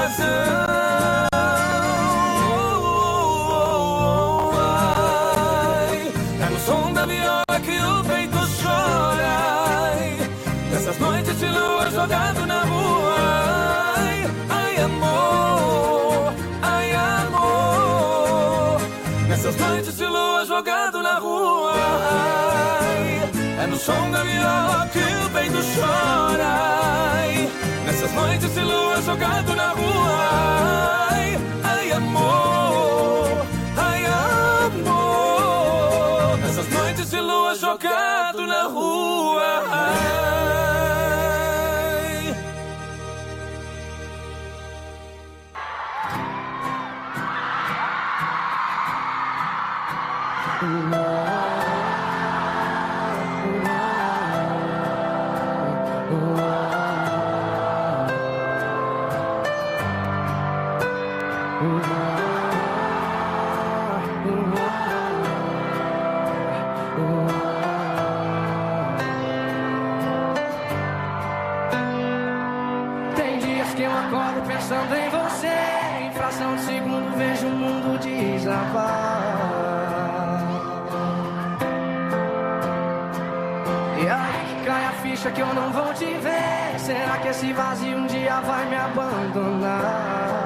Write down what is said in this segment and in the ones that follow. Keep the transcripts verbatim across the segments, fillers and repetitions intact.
razão. Ai, é no som da viola que o peito chora. Ai, nessas noites de lua jogado na rua. Ai, ai amor, ai amor. Nessas noites de lua jogado na rua. Ai, é no som da viola que o peito chora. Ai, nessas noites de lua jogado na rua. Ai, ai amor, ai amor. Nessas noites de lua jogado na rua. Ai. Tem dias que eu acordo pensando em você. Em fração de segundo vejo o mundo desabar. E aí que cai a ficha que eu não vou te ver. Será que esse vazio um dia vai me abandonar?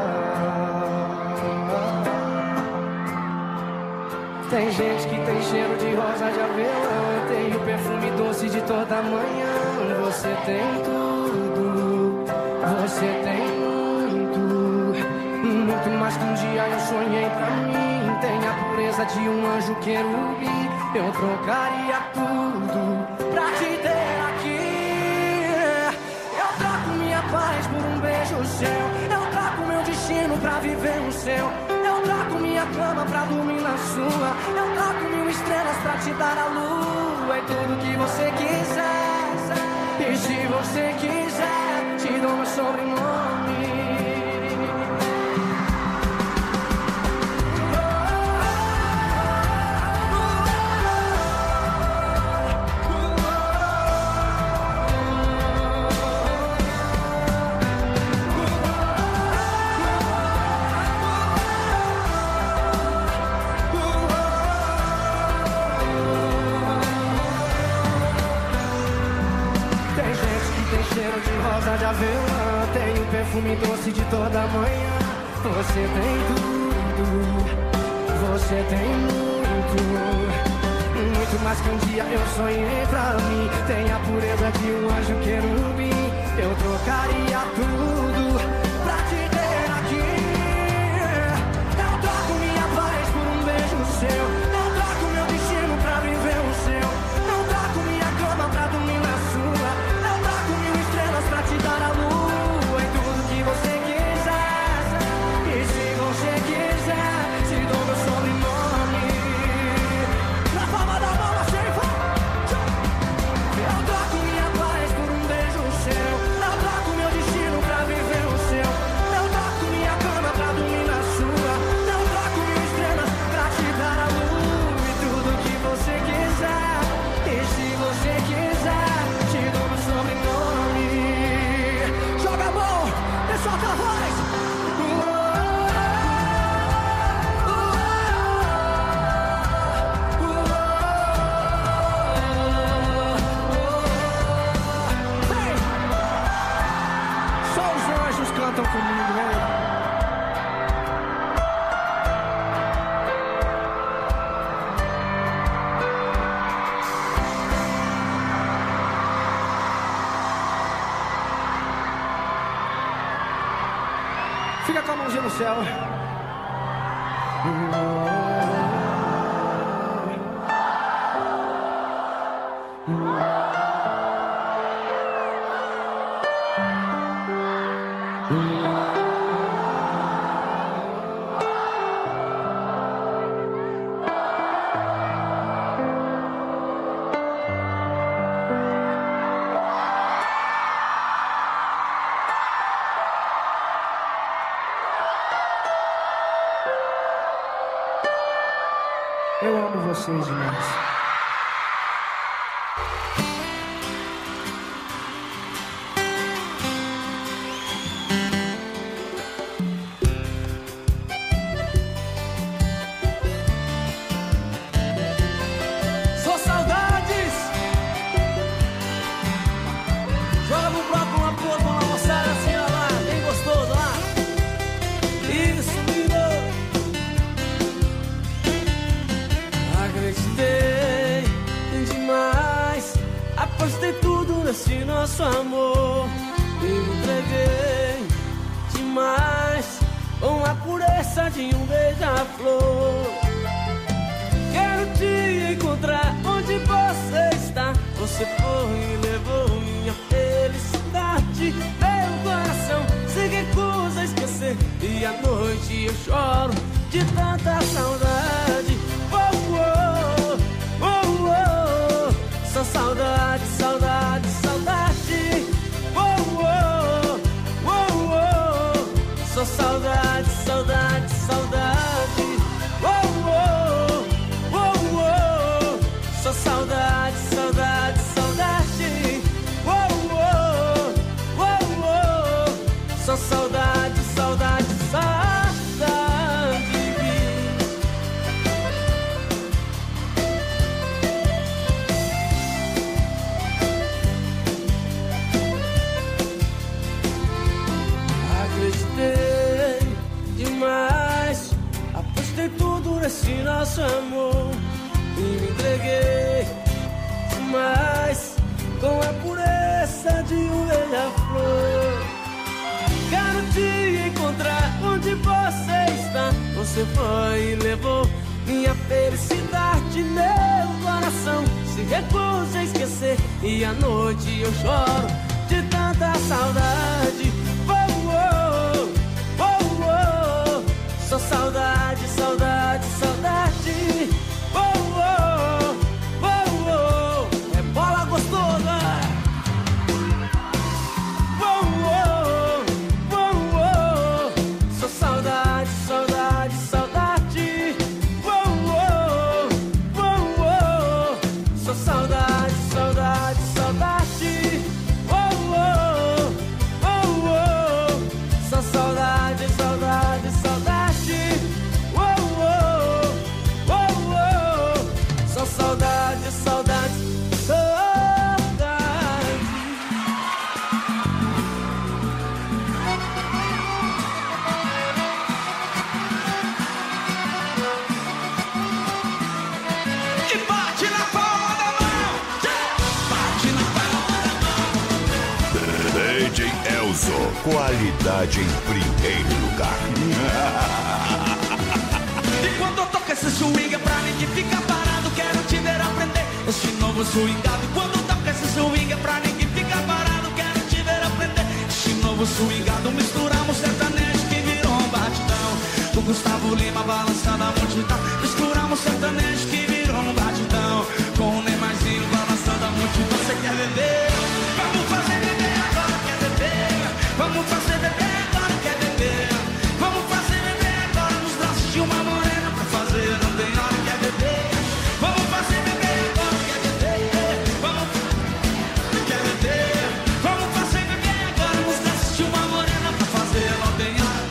Tem gente que tem cheiro de rosa de avelã. Tem o perfume doce de toda manhã. Você tem tudo, você tem muito, muito mais que um dia eu sonhei pra mim. Tem a pureza de um anjo querubim. Eu trocaria tudo pra te ter aqui. Eu troco minha paz por um beijo seu. Eu troco meu destino pra viver no seu. Eu troco minha cama pra dormir na sua. Eu troco mil estrelas pra te dar a lua. E tudo que você quiser. E se você quiser, te dou meu sobrenome. Cheiro de rosa de avelã. Tem o perfume doce de toda manhã. Você tem tudo, você tem muito, muito mais que um dia eu sonhei pra mim. Tem a pureza de um anjo querubim. Eu trocaria tudo pra te ter aqui. Eu troco minha paz por um beijo seu. Eu troco meu destino pra viver o seu. Eu troco minha cama pra dormir na sua. Pra te dar a lua e tudo que você quiser. E se você quiser, te dou meu sobrenome. Na palma da mão, assim vai. Eu troco minha paz por um beijo seu. Eu troco meu destino pra viver o seu. Eu troco minha cama pra dormir na sua. Eu troco mil estrelas pra te dar a lua e tudo que você quiser. E se você quiser, te dou meu sobrenome. Joga a mão, solta a voz. Vem. Só os anjos cantam comigo, né? Fica com a mãozinha no céu. Eu amo vocês demais. promessa de um beija-flor. Quero te encontrar onde você está. Você foi e levou minha felicidade. Meu coração se recusa a esquecer, e à noite eu choro de tanta saudade. Oh, oh, oh, oh. Só saudade, saudade, saudade. Oh, oh, oh, oh. Só saudade, saudade, saudade. Oh, oh, oh, oh. Só saudade, saudade, saudade. Oh, oh, oh, oh. Só saudade, saudade, saudade. Acreditei demais, apostei tudo nesse nosso amor e me entreguei demais com a pureza de um beija-flor. Quero te encontrar onde você está. Você foi e levou minha felicidade. Meu coração se recusa a esquecer, e à noite eu choro de tanta saudade. Oh, oh, oh, oh. Só saudade, saudade, saudade. Oh, oh, oh, oh. É bola gostosa. Oh, oh, oh, oh. Só saudade, saudade, saudade. Oh, oh, oh, oh. Só saudade, saudade, saudade. Oh, oh, oh, oh. Só saudade, saudade, saudade. Oh, oh, oh, oh. Só saudade, saudade, saudade. E bate na palma da mão, bate na palma da mão. D J Elzo, qualidade em primeiro lugar. E quando eu toco esse swing é pra ninguém ficar parado. Quero te ver aprender esse novo swingado. E quando eu toco esse swing é pra ninguém ficar parado. Quero te ver aprender esse novo swingado. Misturamos sertanejo que virou um batidão, com Gustavo Lima balançando a multidão. Misturamos sertanejo que virou um batidão, com o Neymarzinho balançando a multidão. Você quer beber? Vamos fazer beber agora, quer beber? Vamos fazer beber agora, quer beber? Vamos fazer beber agora nos braços de uma morena. Pra fazer não tem hora, quer beber? Vamos fazer beber agora, quer beber? Vamos, quer beber? Vamos fazer beber agora nos braços de uma morena. Pra fazer não tem hora.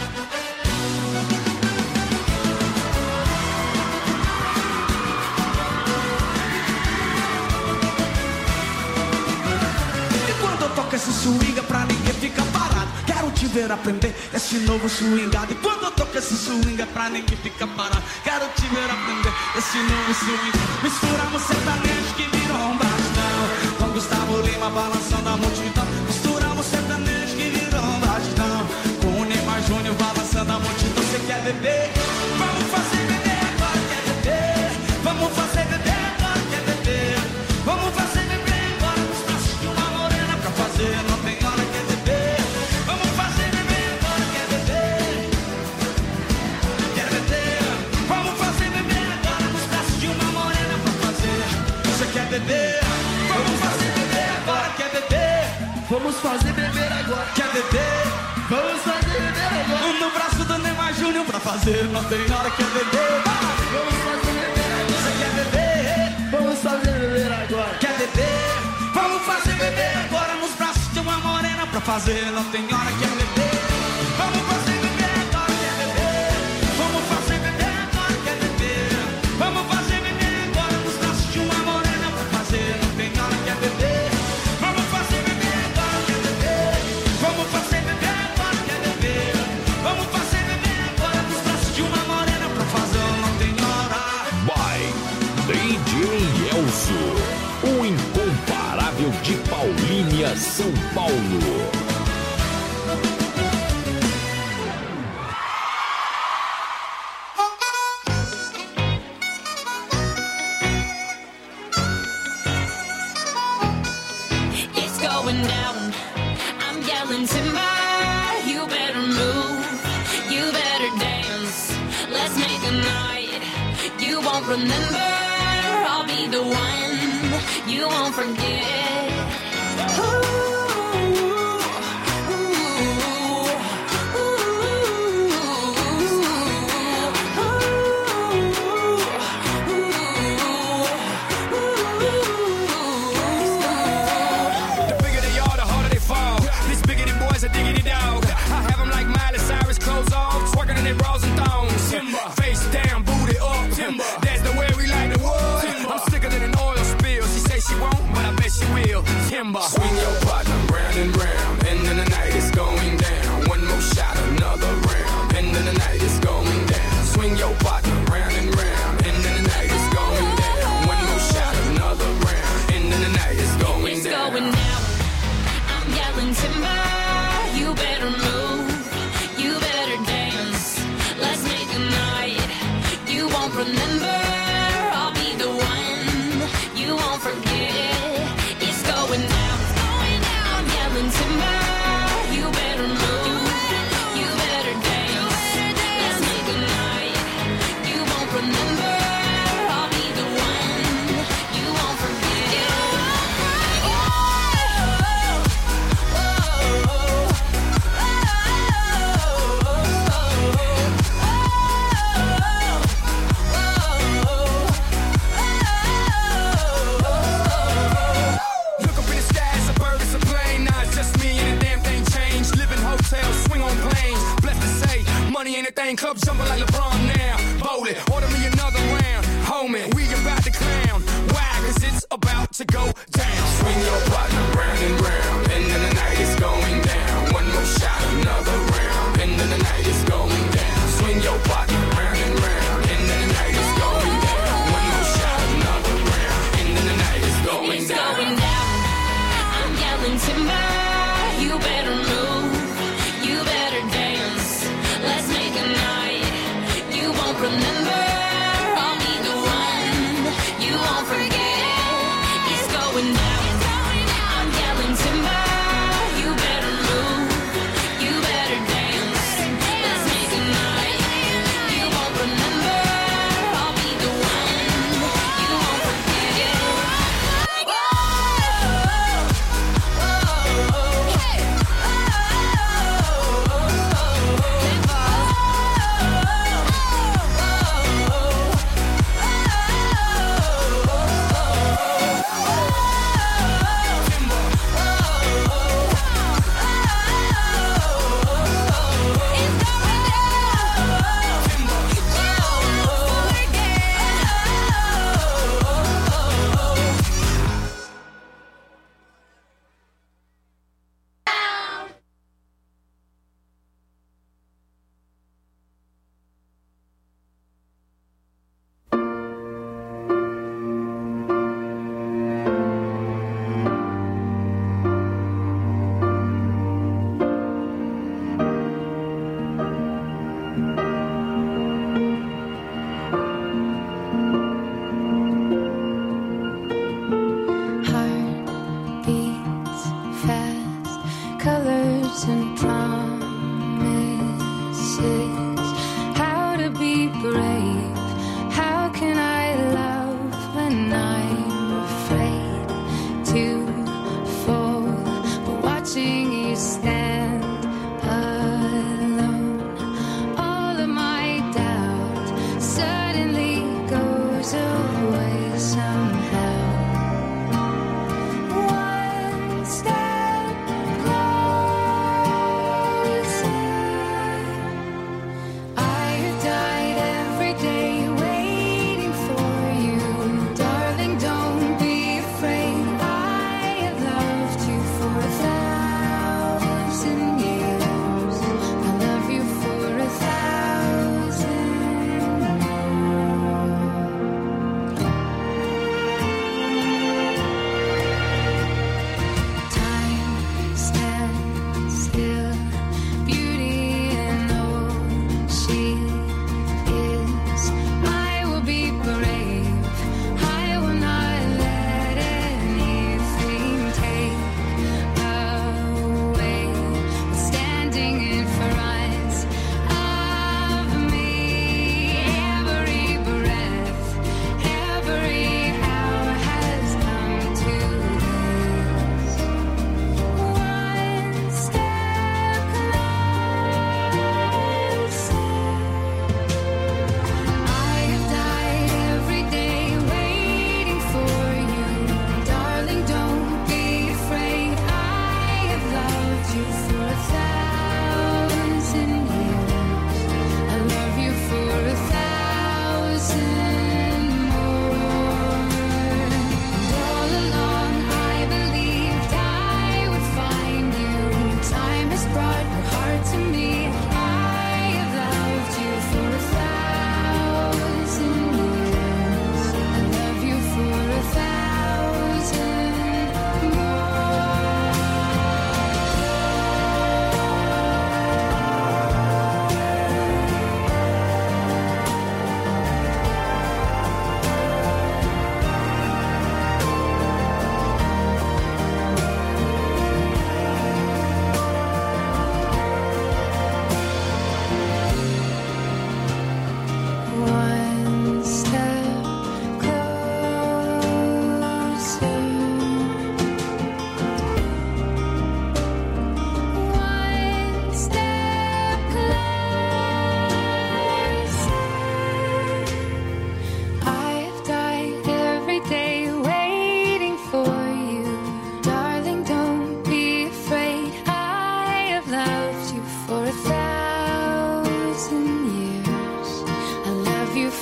E quando eu toco esse swing é pra ninguém ficar parado. Quero te ver aprender esse novo swingado. E quando eu toco esse swing é pra ninguém ficar parado. Quero te ver aprender esse novo swing. Misturamos sertanejo que virou um batidão, com Gustavo Lima balançando a multidão. Misturamos sertanejo que virou um batidão, com o Neymar Júnior balançando a multidão. Você quer beber? Vamos fazer beber agora, quer beber? Vamos fazer beber agora, quer beber? Vamos fazer beber agora nos braços de uma morena. Pra fazer não tem hora, quer beber? Vamos fazer beber agora, quer beber? Quer beber? Vamos fazer beber agora nos braços de uma morena. Pra fazer, você quer beber? Vamos fazer beber agora, quer beber? Vamos fazer beber agora. Quer beber? Vamos fazer beber agora. No braço do Neymar Júnior. Pra fazer não tem hora, quer beber? Vamos fazer beber agora. Você quer beber? Vamos fazer beber agora. Quer beber? Vamos fazer beber agora nos braços de uma morena. Pra fazer não tem hora, quer beber? Vamos fazer beber agora, quer beber? Vamos fazer beber agora, quer beber? Vamos fazer beber agora nos braços de uma morena. Pra fazer não tem hora, quer beber? Vamos fazer beber agora, quer beber? Vamos fazer beber agora, quer beber? Vamos fazer beber agora nos braços de uma morena. Pra fazer não tem hora. By D J Elzo, o incomparável de Paulínia, São Paulo. remember. I'll be the one you won't forget. Swing your partner round and round, and then the night is going down. One more shot, another round, and then the night is going down. Swing your partner round and round, and then the night is going down. One more shot, another round, and then the night is going it's down. It's going down. I'm yelling timber. You better move. You better dance. Let's make a night you won't remember. I'll be the one you won't forget. It's going down. Timber, you better move, you better dance, let's make a night you won't remember. I'll be the one you won't forget. Look up in the sky, it's a bird, it's a plane. Nah, it's just me and the damn thing changed. Live in hotels, swing on planes. Blessed to say, money ain't a thing. Club jumping like LeBron now. Bowling, order me another round. Homie, we about to clown. Why? Cause it's about to go down. Swing your partner round and round, and then the night is going down. One more shot, another round, and then the night is going down. Swing your partner round and round, and then the night is going down. One more shot, another round, and then the night is going it's down. Going down. I'm yelling timber. You better move. You better dance. Let's make a night you won't remember. I'll be the one you won't forget. It's going down. I'm yelling timber.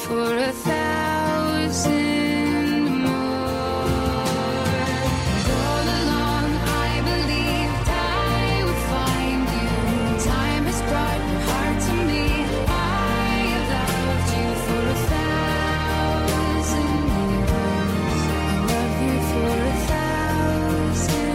for a thousand more. And all along I believed I would find you. Time has brought your heart to me. I have loved you for a thousand years. I love you for a thousand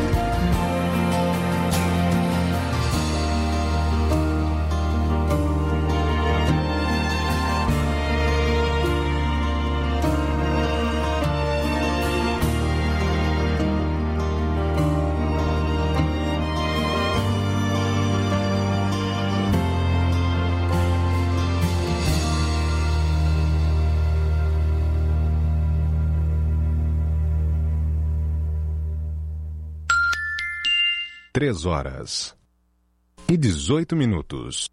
Três horas e dezoito minutos.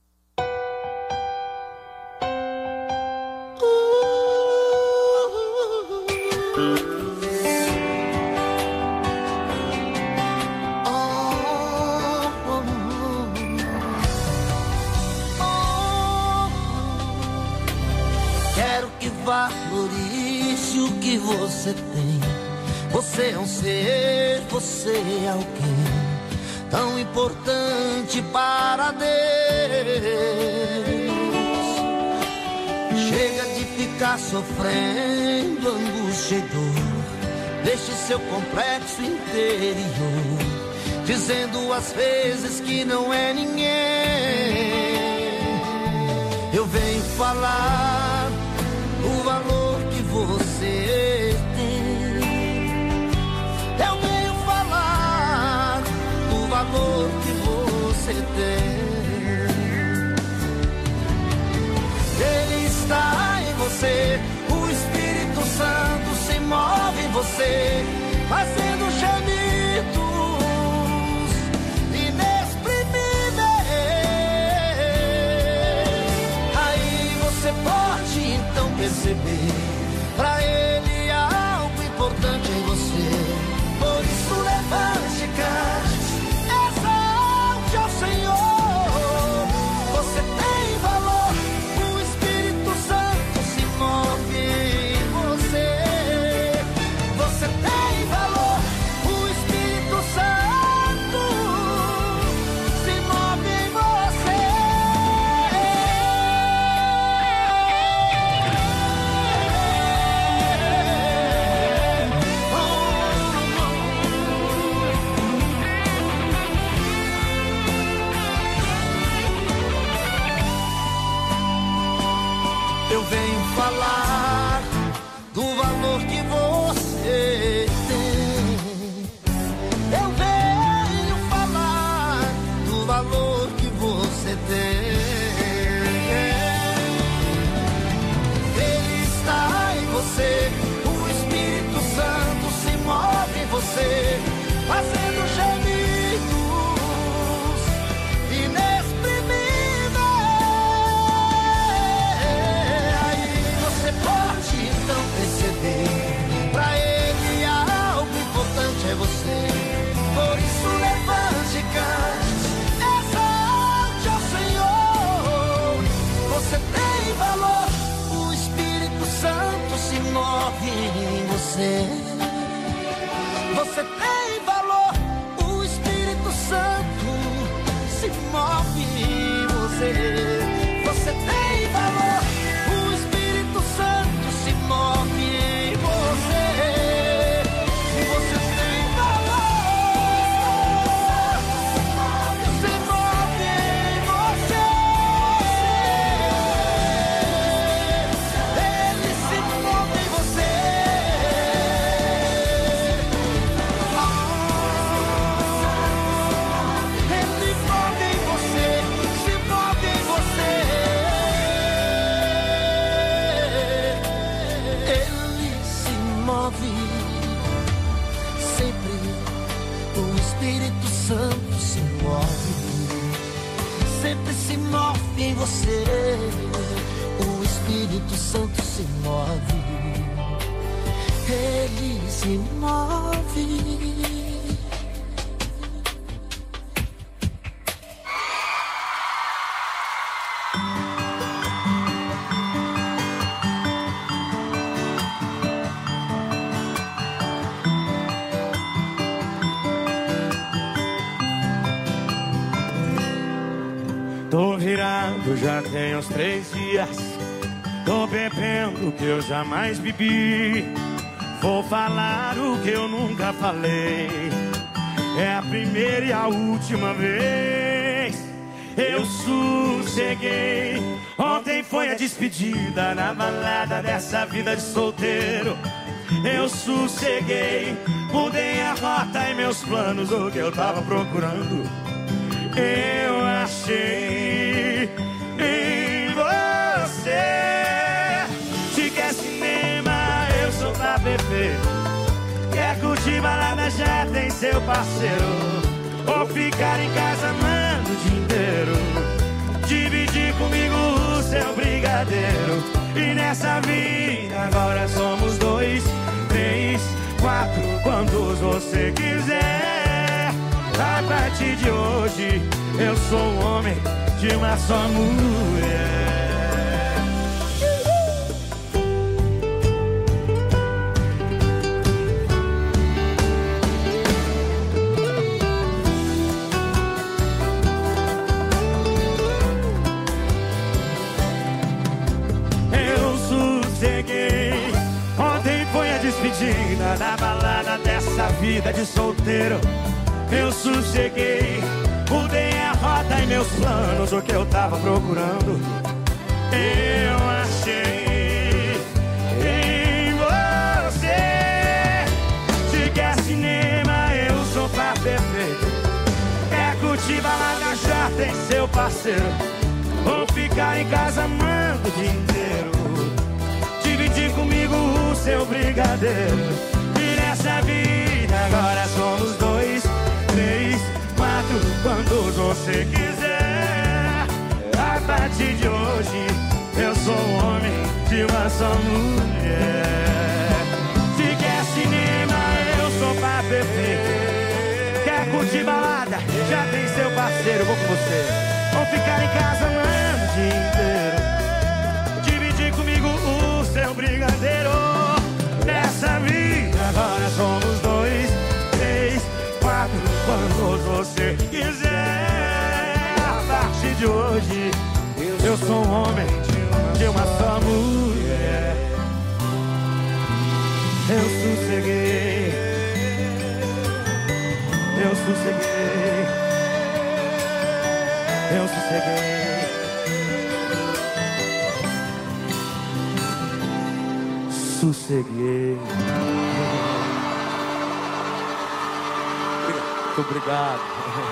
Quero que valorize o que você tem. Você é um ser, você é alguém tão importante para Deus. Chega de ficar sofrendo angústia e dor. Deixe seu complexo interior, dizendo às vezes que não é ninguém. Eu venho falar o valor que você tem. Eu venho falar o valor que você tem. Ele está em você, o Espírito Santo se move em você, fazendo gemidos inexprimíveis. Aí você pode então perceber, pra ele há algo importante em você. Por isso levante e cante, exalte ao Senhor. Você tem valor, o Espírito Santo se move em você. Você tem valor, o Espírito Santo se move em você. Eu venho falar do valor que você tem. Eu venho falar do valor que você tem. Ele está em você, o Espírito Santo se move em você, fazendo gemidos inexprimíveis. Aí você pode então perceber, pra ele há algo importante é você. Por isso levante e cante, exalte ao Senhor. Você tem valor, o Espírito Santo se move em você. Você tem valor, o Espírito Santo se move em você. Você tem valor, o Espírito Santo se move em você. Você tem valor, se move em você. Ele se move em você. Ele move em você, se move em você. Ele se move sempre, o Espírito Santo se move, sempre se move em você. O Espírito Santo se move, ele se move. virado já tem uns três dias. Tô bebendo o que eu jamais bebi. Vou falar o que eu nunca falei. É a primeira e a última vez. Eu sosseguei. Ontem foi a despedida na balada dessa vida de solteiro. Eu sosseguei. Mudei a rota e meus planos, o que eu tava procurando eu achei em você. Se quer cinema, eu sou pra beber. Quer curtir balada, já tem seu parceiro. Ou ficar em casa amando o dia inteiro. Dividir comigo o seu brigadeiro. E nessa vida agora somos dois, três, quatro, quantos você quiser. A partir de hoje eu sou um homem de uma só mulher. Eu sosseguei. Ontem foi a despedida da balada dessa vida de solteiro. Eu sosseguei, mudei a rota e meus planos, o que eu tava procurando eu achei em você. Se quer cinema, eu sou pra perfeito. Quer curtir balada, já tem seu parceiro. Ou ficar em casa amando o dia inteiro. Dividir comigo o seu brigadeiro. E nessa vida agora somos dois, três, quatro, quantos você quiser. A partir de hoje eu sou um homem de uma só mulher. Se quer cinema, eu sou pra perfeito. Quer curtir balada, já tem seu parceiro, vou com você. Ou ficar em casa amando o dia inteiro. Dividir comigo o seu brigadeiro. Nessa vida agora somos dois, três, quatro, quantos você quiser. A partir de hoje eu sou um homem de uma só mulher. Eu sosseguei. Eu sosseguei. Eu sosseguei. Sosseguei. Muito obrigado.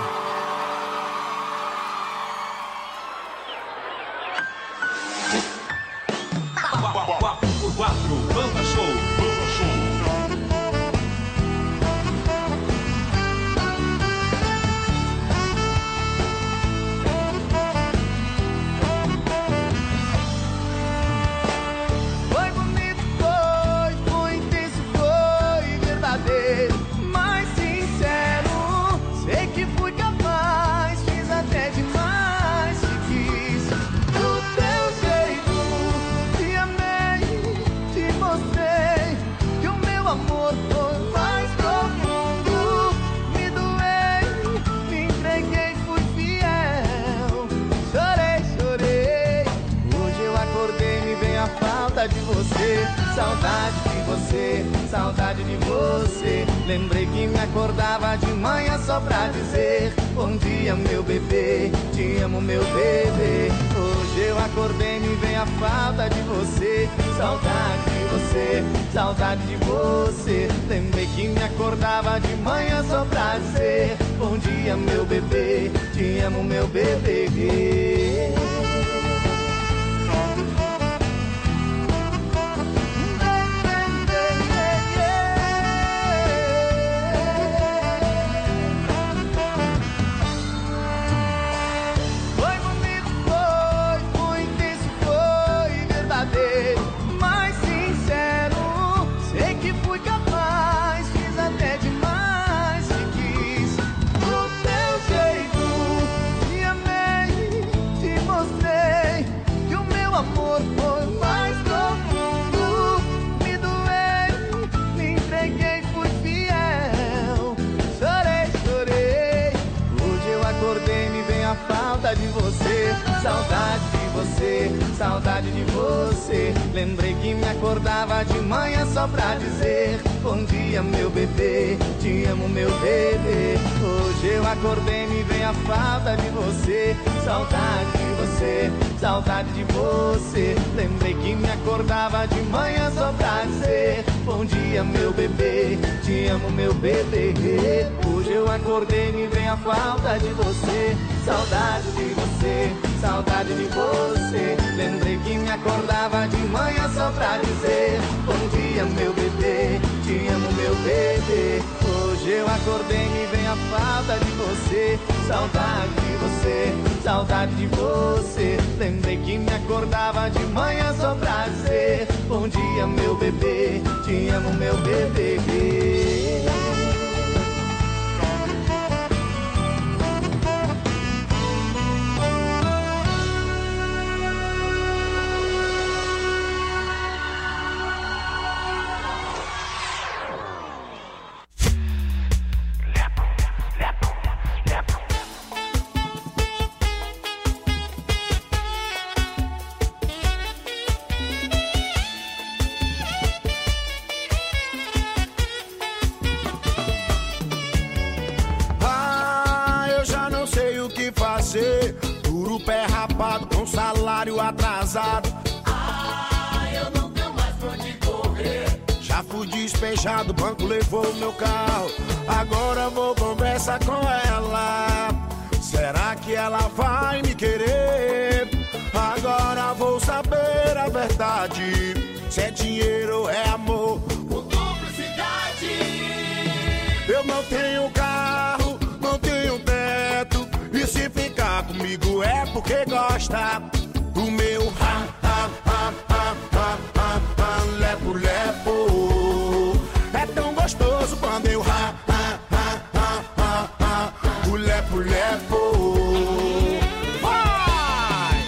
quatro por quatro, Banda Show, Banda Show. Foi bonito, foi, foi intenso, foi verdadeiro, mas sincero. Sei que fui capaz, fiz até demais, te quis do teu jeito. Te amei, te mostrei que o meu amor foi mais profundo. Me doei, me entreguei, fui fiel. Chorei, chorei. Hoje eu acordei, me vem a falta de você. Saudade de você, saudade de você. Lembrei que me acordava de manhã só pra dizer bom dia, meu bebê, te amo, meu bebê. Hoje eu acordei, me vem a falta de você. Saudade de você, saudade de você. Lembrei que me acordava de manhã só pra dizer bom dia, meu bebê, te amo, meu bebê. Foi bonito, foi, foi intenso, foi verdadeiro, mas sincero. Sei que fui capaz, fiz até demais, te quis do teu jeito. Te amei, te mostrei saudade de você, saudade de você. Lembrei que me acordava de manhã só pra dizer bom dia, meu bebê, te amo, meu bebê. Hoje eu acordei e me veio a falta de você, saudade de você, saudade de você. Lembrei que me acordava de manhã só pra dizer bom dia, meu bebê, te amo, meu bebê. Hoje eu acordei e me veio a falta de você, saudade de você, saudade de você. Lembrei que me acordava de manhã só pra dizer bom dia, meu bebê, te amo, meu bebê. Hoje eu acordei e me vem a falta de você, saudade de você, saudade de você. Lembrei que me acordava de manhã só pra dizer bom dia, meu bebê, te amo, meu bebê. Duro pé rapado com salário atrasado. Ah, eu não tenho mais pra onde correr. Já fui despejado, o banco levou meu carro. Agora vou conversar com ela. Será que ela vai me querer? Agora vou saber a verdade. Se é dinheiro ou é amor por cumplicidade. Eu não tenho carro, não tenho teto. E se ficar comigo é porque gosta do meu ha, ha, ha, ha, ha, ha, ha, lepo, lepo. É tão gostoso quando eu ha, ha, ha, ha, ha, ha, o lepo, lepo. Vai!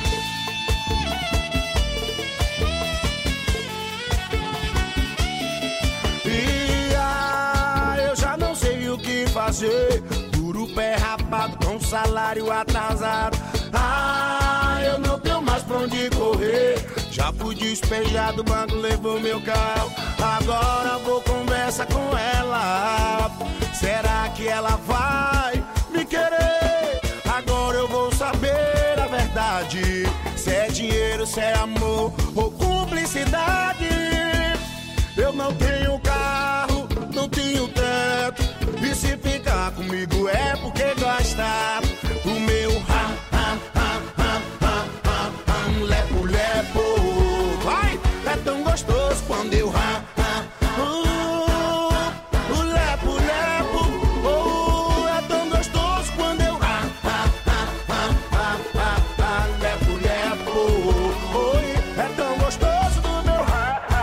E ah, eu já não sei o que fazer. Pé rapado com salário atrasado. Ah, eu não tenho mais pra onde correr. Já fui despejado, o banco levou meu carro. Agora vou conversar com ela. Será que ela vai me querer? Agora eu vou saber a verdade. Se é dinheiro, se é amor ou cumplicidade. Eu não tenho carro, não tenho teto. E se ficar comigo é porque gosta do meu ha, ha, ha, ha, ha, ha, ha, lepo, lepo. Vai, é tão gostoso quando eu ha, ha, uh, o lepo, lepo. Oh, é tão gostoso quando eu ha, ha, ha, ha, ha, ha, ha, lepo, lepo. Oi, é tão gostoso do meu ha.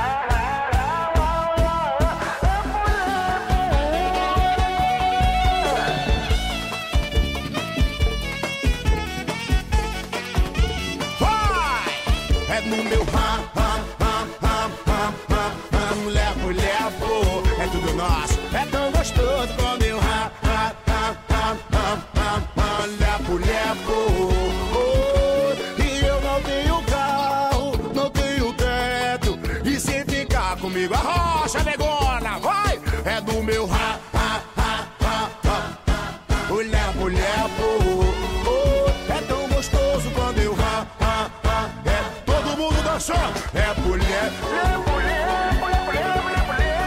No meu ha, ha, ha, ha, ha, ha, ha, lepo, lepo. É tudo nosso, é tão gostoso quando eu ha, ha, ha, ha, ha, ha, ha, lepo, lepo. Oh, e eu não tenho carro, não tenho teto. E se ficar comigo a rocha negona, vai! É do meu ha, ha, ha, ha, ha, o lepo, lepo. Oh, é tão gostoso quando eu ha, ha, ha, é todo mundo dançou. É mulher, é mulher, mulher, mulher, mulher, mulher.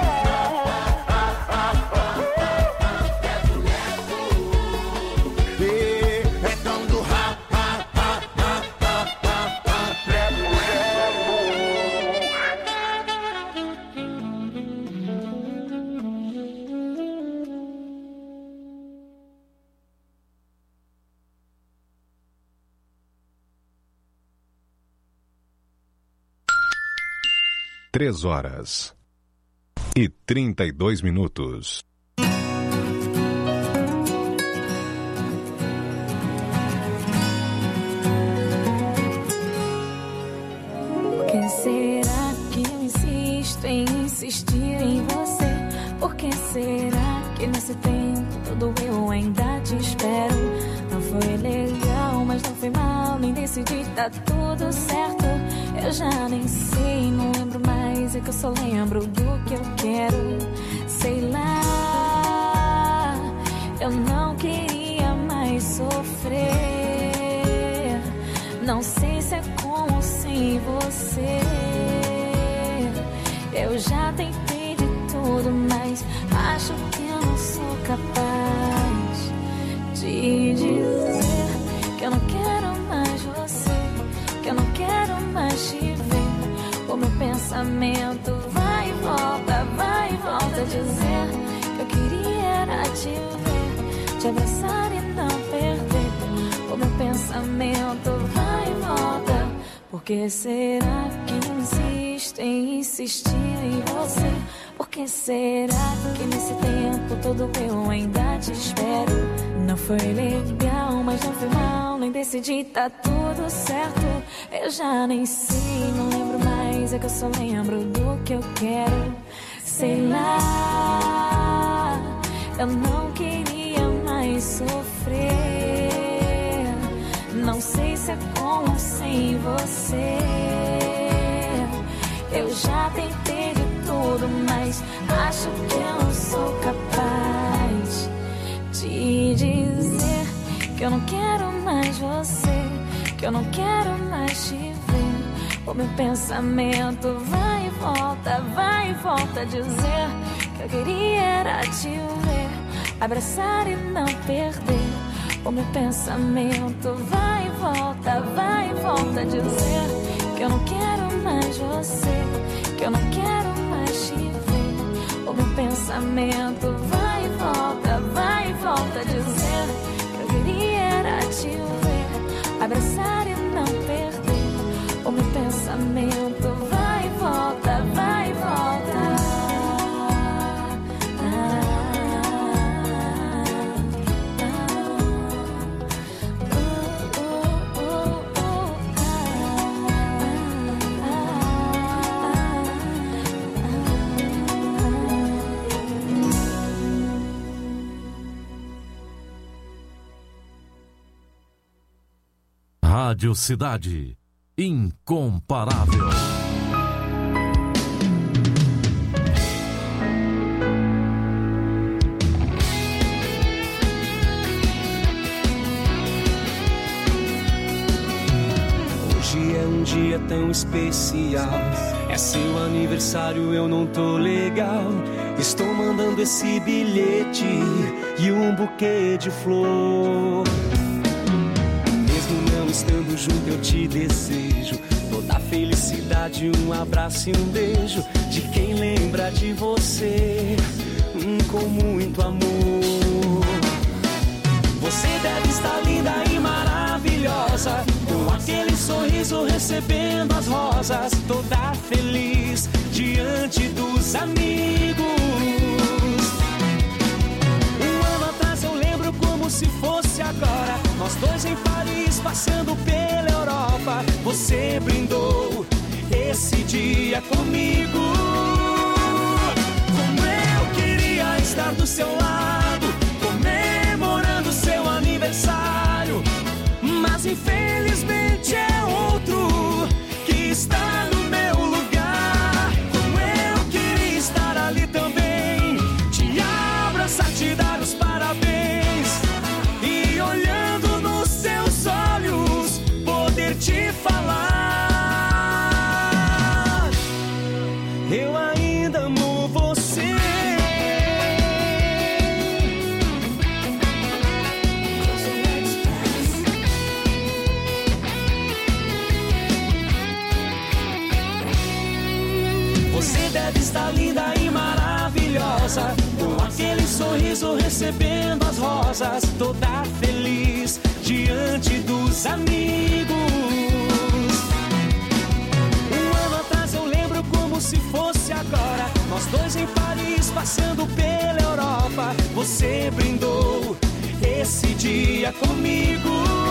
É tão do ha, ha, ha, ha, ha, ha, ha, lepo, Três horas e trinta e dois minutos. Por que será que eu insisto em insistir em você? Por que será que nesse tempo todo eu ainda te espero? Não foi legal, mas não foi mal, nem decidi, tá tudo certo. Eu já nem sei, não lembro mais, é que eu só lembro do que eu quero. Sei lá, eu não queria mais sofrer. Não sei se é com ou sem você. Eu já tentei de tudo, mas acho que eu não sou capaz de dizer que eu não quero mais você, que eu não quero mais te ver. O meu pensamento vai e volta, vai e volta, dizer que eu queria era te ver, te abraçar e não perder. O meu pensamento vai e volta. Por que será que insiste em insistir em você? Por que será que nesse tempo todo eu ainda te espero? Não foi legal, mas não foi mal, nem decidi, tá tudo certo. Eu já nem sei, não lembro mais, é que eu só lembro do que eu quero. Sei lá, eu não queria mais sofrer. Não sei se é com ou sem você. Eu já tentei de tudo, mas acho que eu não sou capaz de dizer que eu não quero mais você, que eu não quero mais te ver. O meu pensamento vai e volta, vai e volta, dizer que eu queria era te ver, abraçar e não perder. O meu pensamento vai e volta, vai e volta, dizer que eu não quero mais você, que eu não quero mais te ver. O meu pensamento vai e volta, vai e volta, dizer que eu queria era te ver, abraçar e não perder. O meu pensamento vai e volta, vai e volta. Rádio Cidade, incomparável. Hoje é um dia tão especial, é seu aniversário, eu não tô legal. Estou mandando esse bilhete e um buquê de flor. Estando junto eu te desejo toda a felicidade, um abraço e um beijo de quem lembra de você, hum, com muito amor. Você deve estar linda e maravilhosa, com aquele sorriso recebendo as rosas, toda feliz diante dos amigos. Um ano atrás eu lembro como se fosse agora, nós dois em Paris, passando pela Europa. Você brindou esse dia comigo. Como eu queria estar do seu lado, comemorando seu aniversário. Mas infelizmente é outro que está no meu lugar. Como eu queria estar ali também, te abraçar, te dar os parabéns e olhando nos seus olhos poder te falar, eu ainda amo você. Você deve estar linda e maravilhosa, com aquele sorriso recebendo as rosas, toda feliz diante dos amigos. Um ano atrás eu lembro como se fosse agora, nós dois em Paris, passando pela Europa. Você brindou esse dia comigo.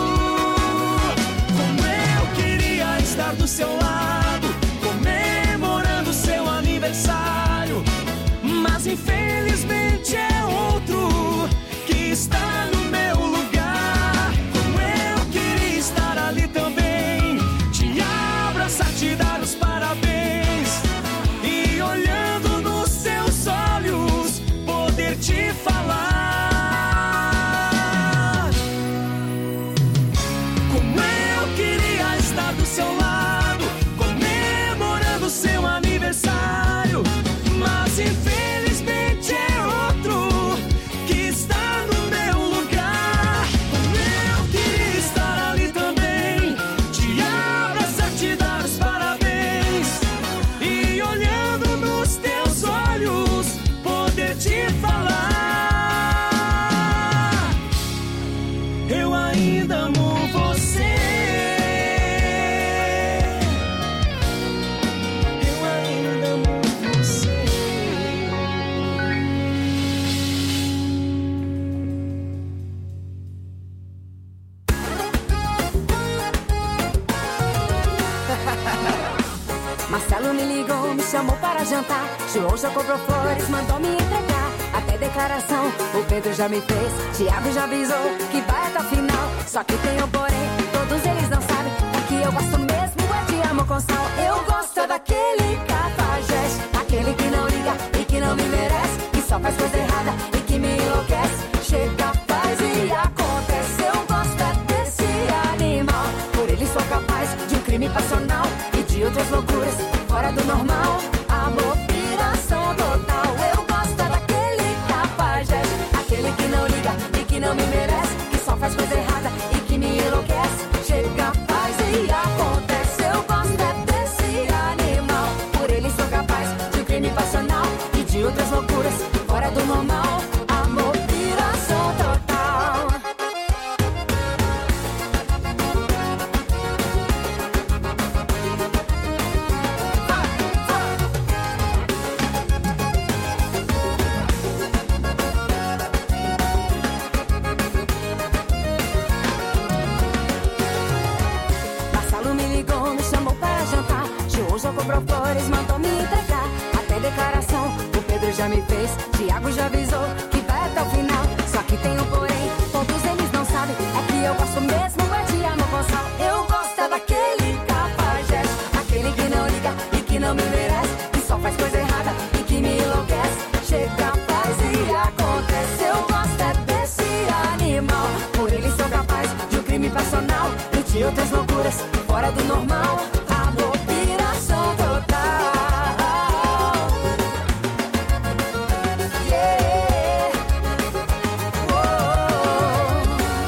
Como eu queria estar do seu lado, comemorando seu aniversário. Mas infelizmente é outro que está no meu lugar. Como eu queria estar ali também, Marcelo me ligou, me chamou para jantar. João já comprou flores, mandou me entregar. Até declaração o Pedro já me fez. Tiago já avisou que vai até o final. Só que tem um porém, todos eles não sabem. É que eu gosto mesmo é de amor com sal. Eu gosto daquele cafajeste, aquele que não liga e que não me merece, que só faz coisa errada e que me enlouquece. Chega, faz e acontece. Eu gosto desse animal. Por ele sou capaz de um crime passional e de outras loucuras fora do normal. Amor, piração total. Eu gosto daquele cafajeste, aquele que não liga e que não me merece, que só faz coisa errada e que me enlouquece. Chega, faz e acontece. Eu gosto desse animal. Por ele sou capaz de um crime passional e de outras loucuras fora do normal. Amor, piração total. Marcelo me ligou, me chamou para jantar. João já comprou flores, mandou me entregar. Até declaração o Pedro já me fez. Tiago já avisou que vai até o final. Só que tem um porém, todos eles não sabem. É que eu gosto mesmo é de amor com sal. Eu gosto é daquele cafajeste, aquele que não liga e que não me merece, que só faz coisa errada e que me enlouquece. Chega, faz e acontece. Eu gosto é desse animal. Por ele sou capaz de um crime passional e de outras loucuras fora do normal. Amor, piração total. Yeah. Oh.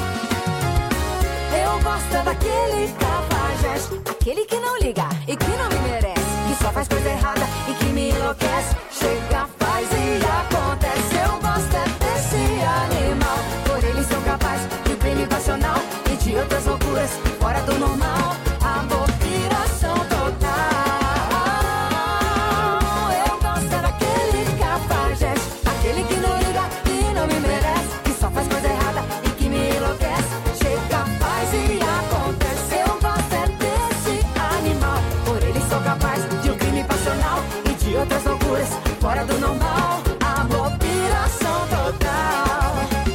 Eu gosto daquele cafajeste, aquele que não liga e que não me merece, que só faz coisa errada e que me enlouquece. Chega, faz e acontece. Eu gosto é desse animal. Por ele sou capaz de um crime passional e de outras loucuras fora do normal. Amor, piração total. Eu gosto é daquele cafajeste, aquele que não liga e não me merece, que só faz coisa errada e que me enlouquece. Chega, faz e acontece. Eu gosto é desse animal. Por ele sou capaz de um crime passional e de outras loucuras fora do normal. Amor, piração total.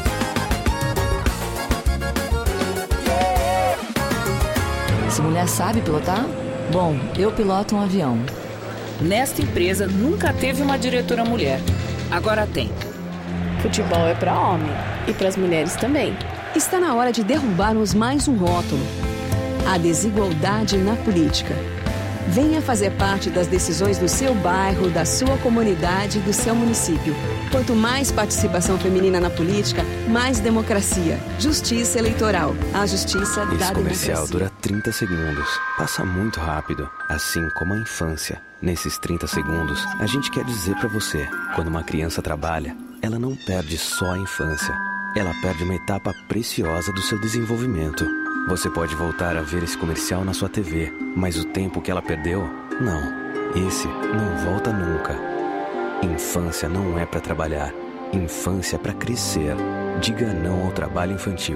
Yeah. Essa mulher sabe pilotar? Bom, eu piloto um avião. Nesta empresa nunca teve uma diretora mulher. Agora tem. Futebol é para homem e para as mulheres também. Está na hora de derrubarmos mais um rótulo: a desigualdade na política. Venha fazer parte das decisões do seu bairro, da sua comunidade e do seu município. Quanto mais participação feminina na política, mais democracia. Justiça eleitoral. A justiça da democracia. Esse comercial dura trinta segundos. Passa muito rápido, assim como a infância. Nesses trinta segundos, a gente quer dizer pra você: quando uma criança trabalha, ela não perde só a infância. Ela perde uma etapa preciosa do seu desenvolvimento. Você pode voltar a ver esse comercial na sua T V, mas o tempo que ela perdeu, não. Esse não volta nunca. Infância não é pra trabalhar. Infância é pra crescer. Diga não ao trabalho infantil.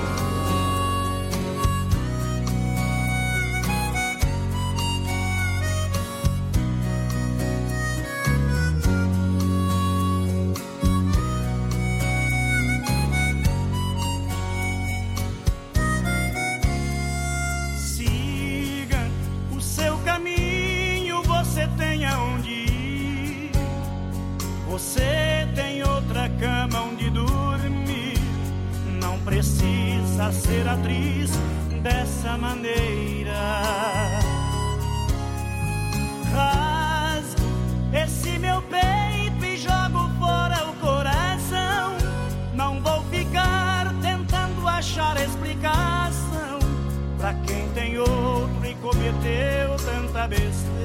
Você tem outra cama onde dormir. Não precisa ser atriz dessa maneira. Rasgo esse meu peito e jogo fora o coração. Não vou ficar tentando achar explicação pra quem tem outro e cometeu tanta besteira.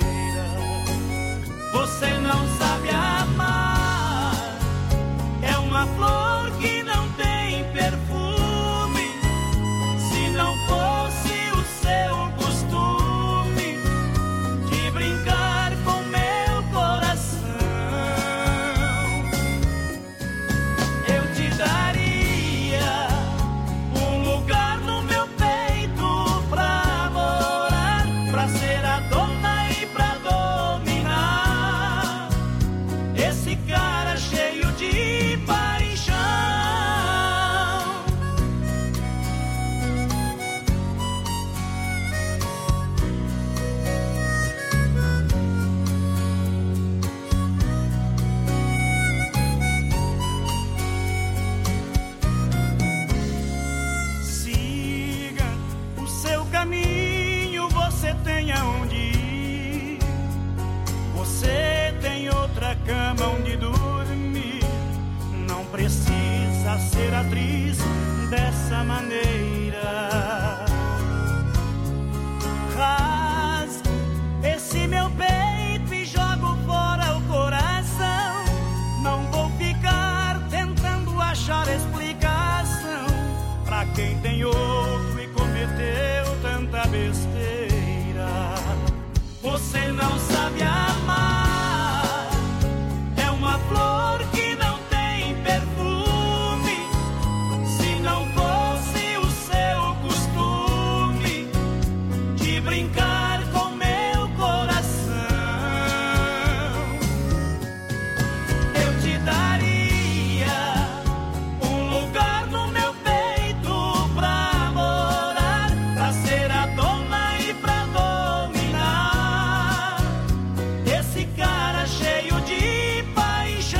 Você não sabe amar, é uma flor que não tem perfume. Se não fosse o seu costume de brincar com meu coração, eu te daria um lugar no meu peito pra morar, pra ser a dona e pra você tem aonde ir. Você tem outra cama onde dormir. Não precisa ser atriz dessa maneira. Rasgue esse meu peito e jogo fora o coração. Não vou ficar tentando achar explicação pra quem tem outro e cometeu tanta besteira. Você não sabe amar. É uma flor que não tem perfume. Se não fosse o seu costume de brincar com meu coração, eu te daria um lugar no meu peito pra morar, pra ser a dona e pra dominar esse cara cheio de paixão.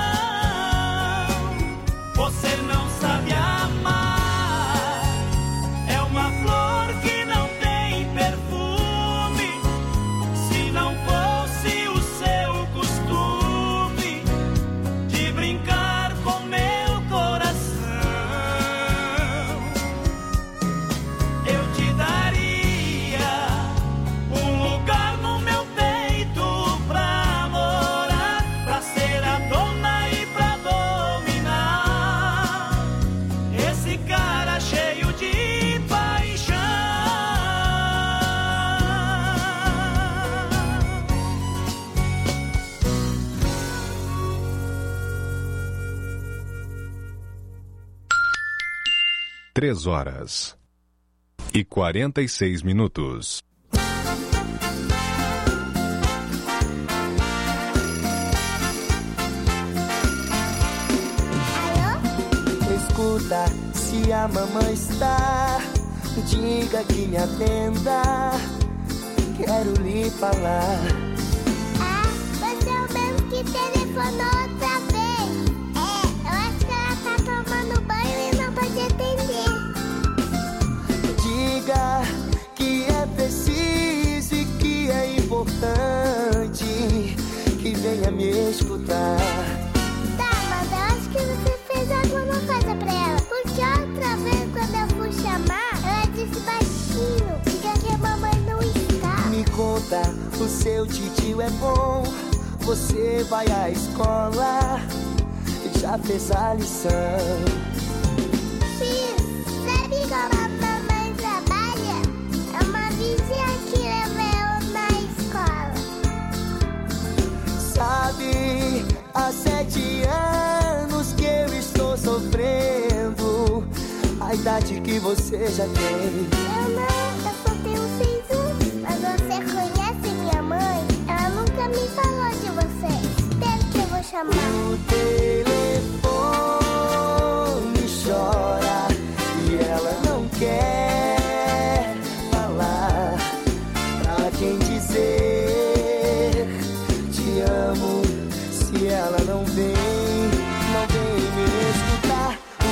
Você não sabe amar. É uma flor que não tem perfume. Se não fosse o seu costume de brincar com meu coração, eu te daria um lugar no meu peito pra morar, pra ser a dona e pra dominar esse cara cheio de paixão. Três horas e quarenta e seis minutos. Escuta, se a mamãe está, diga que me atenda. Quero lhe falar. Ah, você é o mesmo que telefonou outra vez. É, eu acho que ela tá tomando banho e não pode atender. Diga que é preciso e que é importante que venha me escutar. Tá, mas eu acho que você fez alguma coisa pra ela. Porque outra vez quando eu fui chamar, ela disse baixinho, diga que a mamãe não está. Me conta, o seu titio é bom. Você vai à escola, já fez a lição. Fiz, sabe como a mamãe trabalha? É uma vizinha que leva eu na escola. Sabe, há sete anos que eu estou sofrendo a idade que você já tem. Eu não, eu só tenho seis anos. Mas você conhece minha mãe? Ela nunca me falou de você. Espero que eu vou chamar. O telefone chora e ela não quer falar. Pra quem dizer te amo, se ela não vem, não vem me escutar. O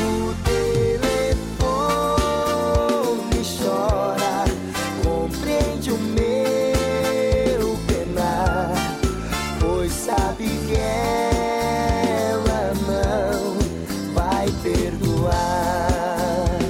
telefone chora, compreende o meu penar, pois sabe que ela não vai perdoar.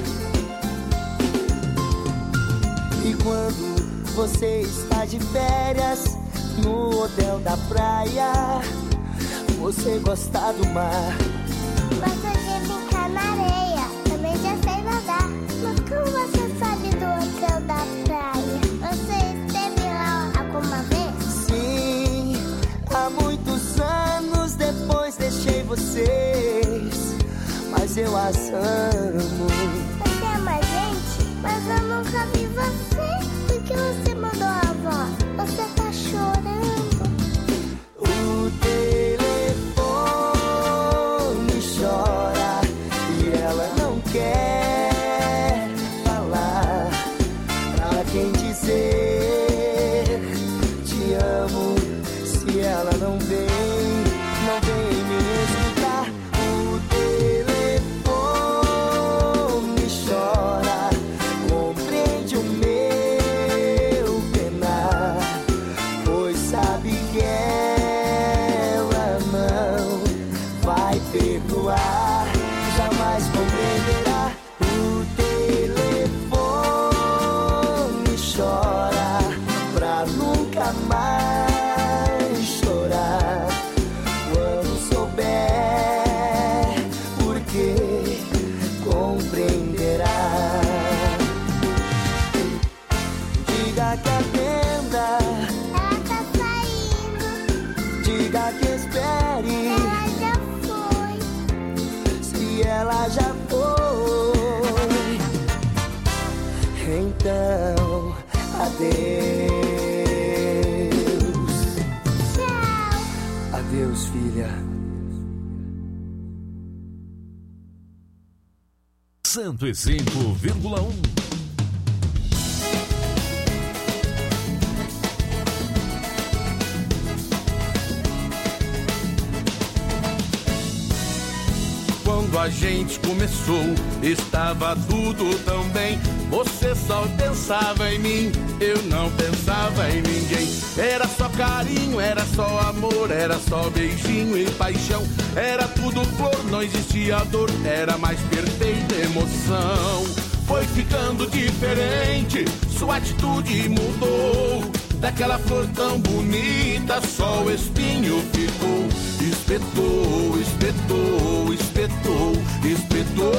E quando você está de férias no hotel da praia, você gosta do mar. Gosto de brincar na areia, também já sei nadar. Mas como você sabe do hotel da praia? Você esteve lá alguma vez? Sim, há muitos anos depois deixei vocês, mas eu as amo. Você ama a gente, mas eu nunca vi você. Por que você mandou a avó? Você tá chorando. O telefone chora e ela não quer falar. Pra quem dizer te amo, se ela não vem, não vem me escutar. O telefone Diga que atenda. Ela tá saindo. Diga que espere. Ela já foi. Se ela já foi, então adeus. Tchau. Adeus, filha. cento e cinco vírgula um. Quando a gente começou, estava tudo tão bem. Você só pensava em mim, eu não pensava em ninguém. Era só carinho, era só amor, era só beijinho e paixão. Era tudo flor, não existia dor, era mais perfeita emoção. Foi ficando diferente, sua atitude mudou. Daquela flor tão bonita, só o espinho ficou. Espetou, espetou, espetou, espetou.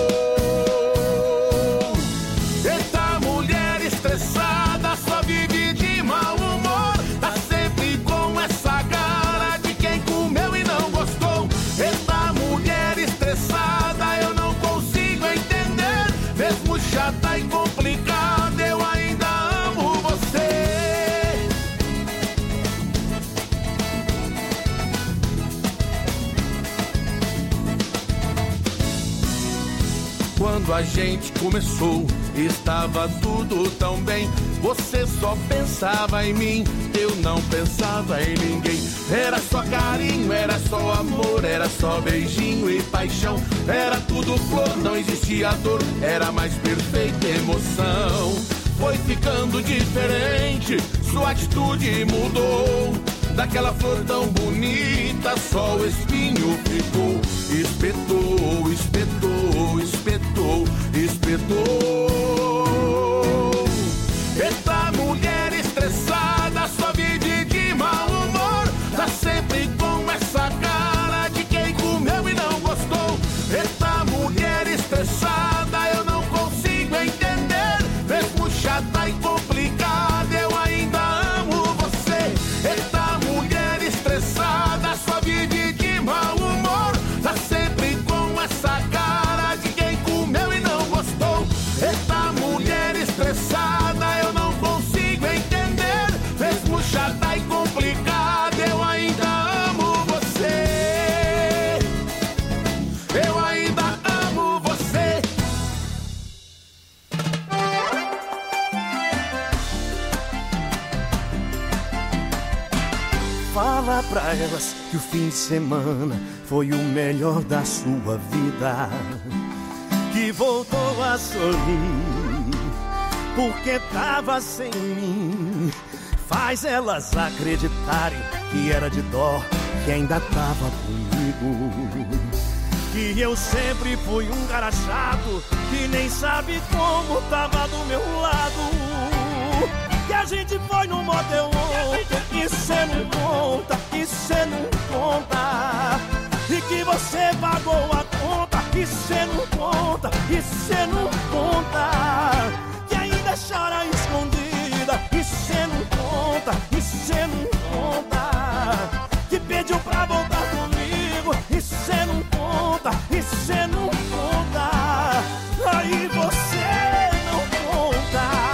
Eita mulher estressada, só vive de mau humor. Tá sempre com essa cara de quem comeu e não gostou. Eita mulher estressada, eu não consigo entender. Mesmo chata e complicada, eu ainda amo você. Quando a gente começou, estava tudo tão bem. Você só pensava em mim, eu não pensava em ninguém. Era só carinho, era só amor, era só beijinho e paixão. Era tudo flor, não existia dor, era mais perfeita emoção. Foi ficando diferente, sua atitude mudou. Daquela flor tão bonita, só o espinho ficou. Espetou, espetou, espetou, espetou. Eita mulher estressada, só vive de mau humor. Tá sempre com essa cara de quem comeu e não gostou. Eita mulher estressada, eu não consigo entender. Mesmo chata e complicada, eu ainda amo você. Eita mulher estressada, só vive de mau humor. Tá sempre com essa cara de quem comeu e não gostou. Eita mulher estressada, eu não consigo entender. Mesmo chata e complicada, eu ainda amo você. Eu ainda amo você. Fala pra elas que o fim de semana foi o melhor da sua vida, que voltou a sorrir porque tava sem mim. Faz elas acreditarem que era de dó, que ainda tava comigo, que eu sempre fui um cara chato, que nem sabe como tava do meu lado. Que a gente foi no motel ontem e cê não conta, e cê não conta. E que você pagou a conta, e cê não conta, e cê não conta. Que ainda chora escondida, e cê não conta, e cê não conta. Que pediu pra voltar comigo, e cê não conta, e cê não conta. Aí você não conta.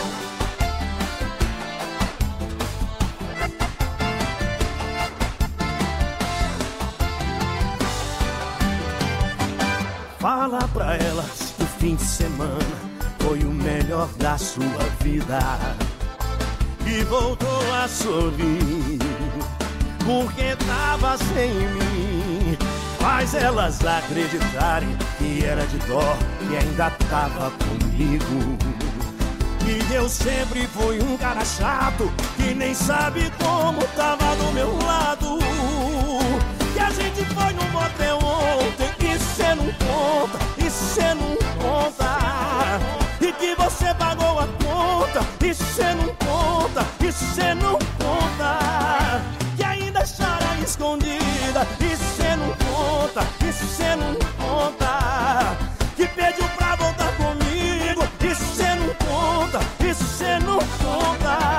Fala pra elas que o fim de semana foi o melhor da sua vida, e voltou a sorrir porque tava sem mim. Faz elas acreditarem que era de dó, que ainda tava comigo, que eu sempre fui um cara chato, que nem sabe como tava do meu lado. Que a gente foi no motel ontem e cê não conta, e cê não conta. E que você pagou a conta, e cê não conta, e cê não conta. Que ainda chora escondida, e cê não conta, e cê não conta. Que pediu pra voltar comigo, e cê não conta, e cê não conta.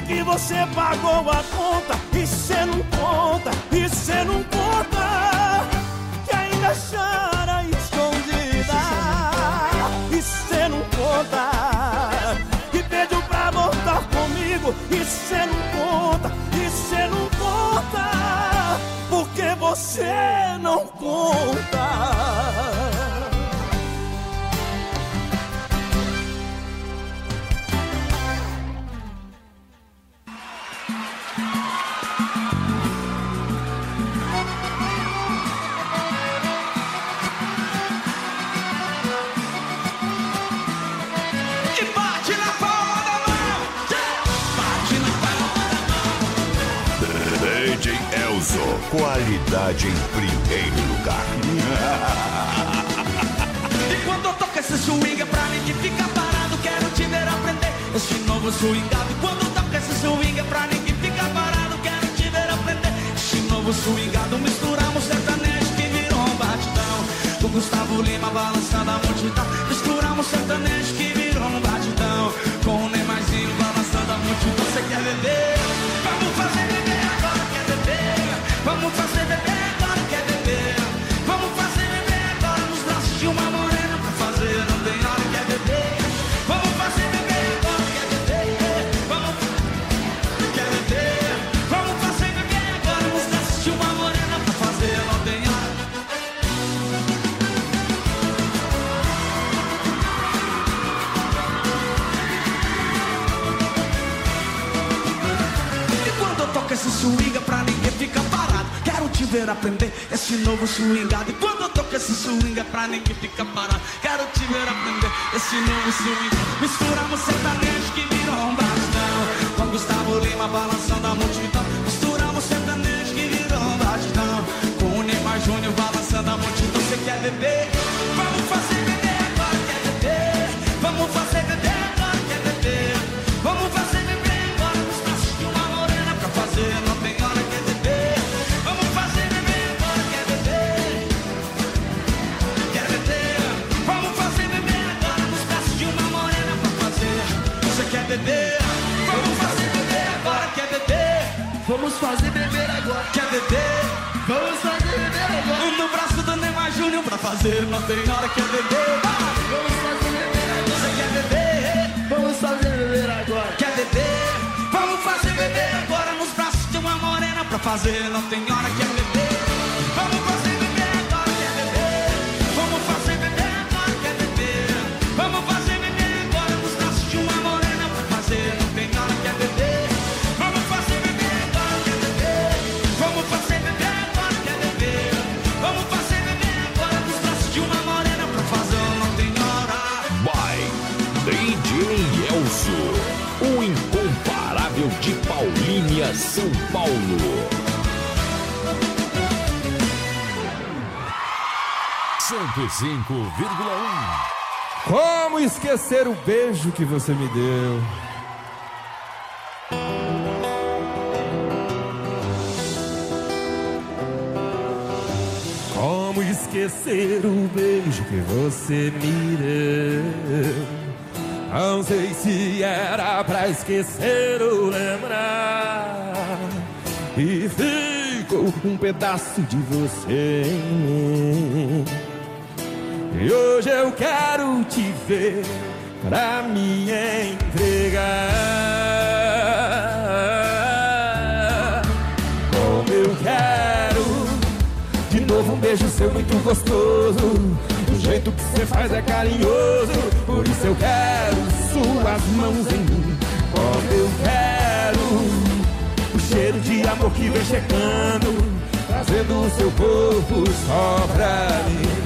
que você pagou a conta e cê não conta, e cê não conta que ainda chora escondida. E cê não conta que pediu pra voltar comigo, e cê não conta, e cê não conta porque você não conta. Qualidade em primeiro lugar. E quando eu toco esse swing é pra ninguém ficar parado, quero te ver aprender esse novo swingado. E quando eu toco esse swing é pra ninguém ficar parado, quero te ver aprender esse novo swingado. Misturamos sertanejo que virou um batidão, com Gustavo Lima balançando a multidão. Misturamos sertanejo que virou um batidão, com o Neymarzinho balançando a multidão. Você quer beber? Vamos fazer beber agora, quer beber? Vamos fazer beber agora, quer beber? Vamos fazer beber agora nos braços de uma morena pra fazer, não tem hora, quer beber? Vamos fazer beber agora, quer beber? Vamos, quer beber? Vamos fazer beber agora nos braços de uma morena pra fazer, não tem hora. E quando eu toco esse swing pra ninguém fica parado, quero te ver aprender esse novo swingado. E quando eu toco esse swing é pra ninguém ficar parado, quero te ver aprender esse novo swing. Misturamos sertanejo que virou um batidão, com Gustavo Lima balançando a multidão. Misturamos sertanejo que virou um batidão, com o Neymar Júnior balançando a multidão. Você quer beber? Vamos fazer beber agora, quer beber? Vamos fazer beber agora, quer beber? Vamos fazer beber agora nos braços de uma morena pra fazer, não tem hora, quer beber? Vamos fazer beber agora, quer beber? Quer beber? Vamos fazer beber agora nos braços de uma morena pra fazer. Você quer beber? Vamos fazer beber agora, quer beber? Vamos fazer beber agora, quer beber? Vamos fazer beber agora no braço do Neymar Júnior pra fazer, não tem hora, quer beber? Vamos fazer beber agora. Você quer beber? Vamos fazer beber agora, quer beber? Vamos fazer beber agora nos braços de uma morena pra fazer, não tem hora, quer beber? Vamos fazer beber agora, quer beber? Vamos fazer beber agora, quer beber? Vamos fazer beber agora nos braços de uma morena pra fazer, não tem hora, quer beber? Vamos fazer beber agora, quer beber? Vamos fazer beber agora, quer beber? Vamos fazer beber agora nos braços de uma morena pra fazer, não tem hora. By D J Elzo, o incomparável de Paulínia, São Paulo. cento e cinco vírgula um. Como esquecer o beijo que você me deu? Como esquecer o beijo que você me deu? Não sei se era pra esquecer ou lembrar, e ficou um pedaço de você em mim. E hoje eu quero te ver pra me entregar. Como eu quero de novo um beijo seu muito gostoso. O jeito que você faz é carinhoso, por isso eu quero suas mãos em mim. Como eu quero o cheiro de amor que vem chegando, trazendo o seu corpo só pra mim.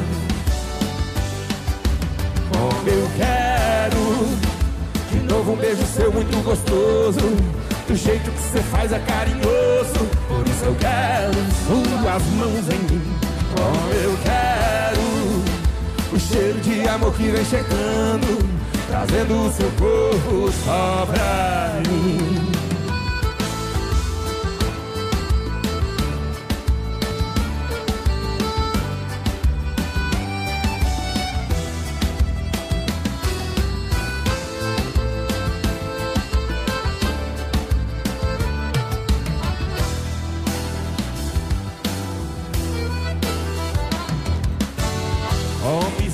Como eu quero de novo um beijo seu muito gostoso. Do jeito que você faz é carinhoso, por isso eu quero suas mãos em mim. Como eu quero o cheiro de amor que vem chegando, trazendo o seu corpo só pra mim. Homens